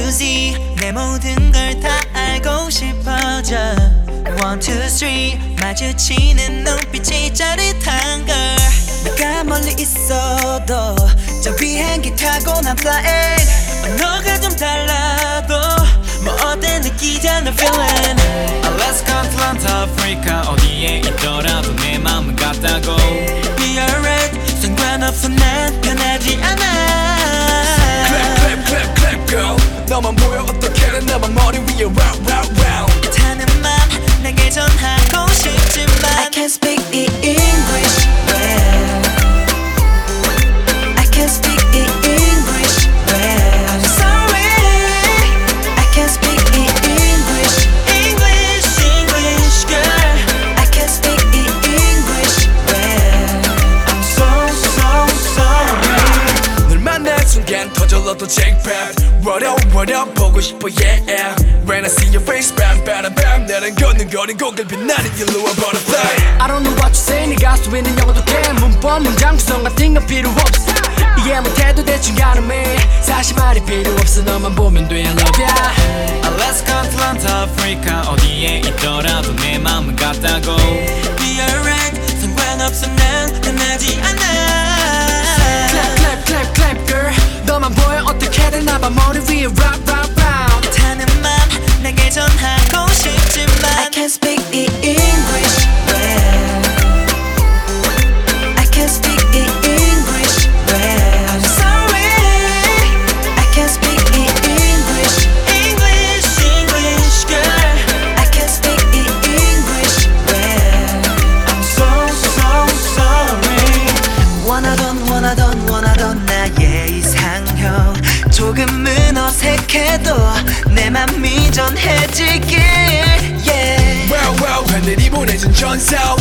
to Z 내 모든 걸 다 알고 싶어져 1, 2, 3 마주치는 눈빛이 짜릿한 걸 내가 멀리 있어도 저 비행기 타고 난 flying 언어가 좀 달라도 뭐 어때 느끼잖아 feeling Alaska, Atlanta, Africa 어디에 있더라도 내 맘은 같다고 Be alright 상관없어 난 변하지 않아 Clap, clap, clap, clap, girl 너만 보여 어떻게든 나만 머리 위에 round, round, round 타는 맘 내게 전하고 싶지만 I can't speak English well I can't speak English well I'm sorry I can't speak English English girl I can't speak English well I'm so sorry 널 만난 순간 터질러도 jackpot What up 보고 싶어 yeah When I see your face bam bam bam 나는 걷는 거리 고개를 빛나는 yellow butterfly I don't know what you say 네 가수 있는 영어도 돼 문법 문장 구성 같은 건 필요 없어 이해 못해도 대충 가늠해 사실 말이 필요 없어 너만 보면 돼 I love ya Alaska, Atlanta, Africa 어디에 있더라도 내 맘은 같다고 Be alright 상관없어 난 변하지 않아 Clap clap clap clap girl 너만 보여 어떻게든 나만 머리 위에 rock rock round 타는 맘 내게 전하고 싶지만 I can't speak English well I can't speak English well I'm sorry I can't speak English English girl I can't speak English well I'm so sorry 원하던 나의 이상형 조금은 어색해도 내 맘이 전해지길 yeah Well 하늘이 보내준 전사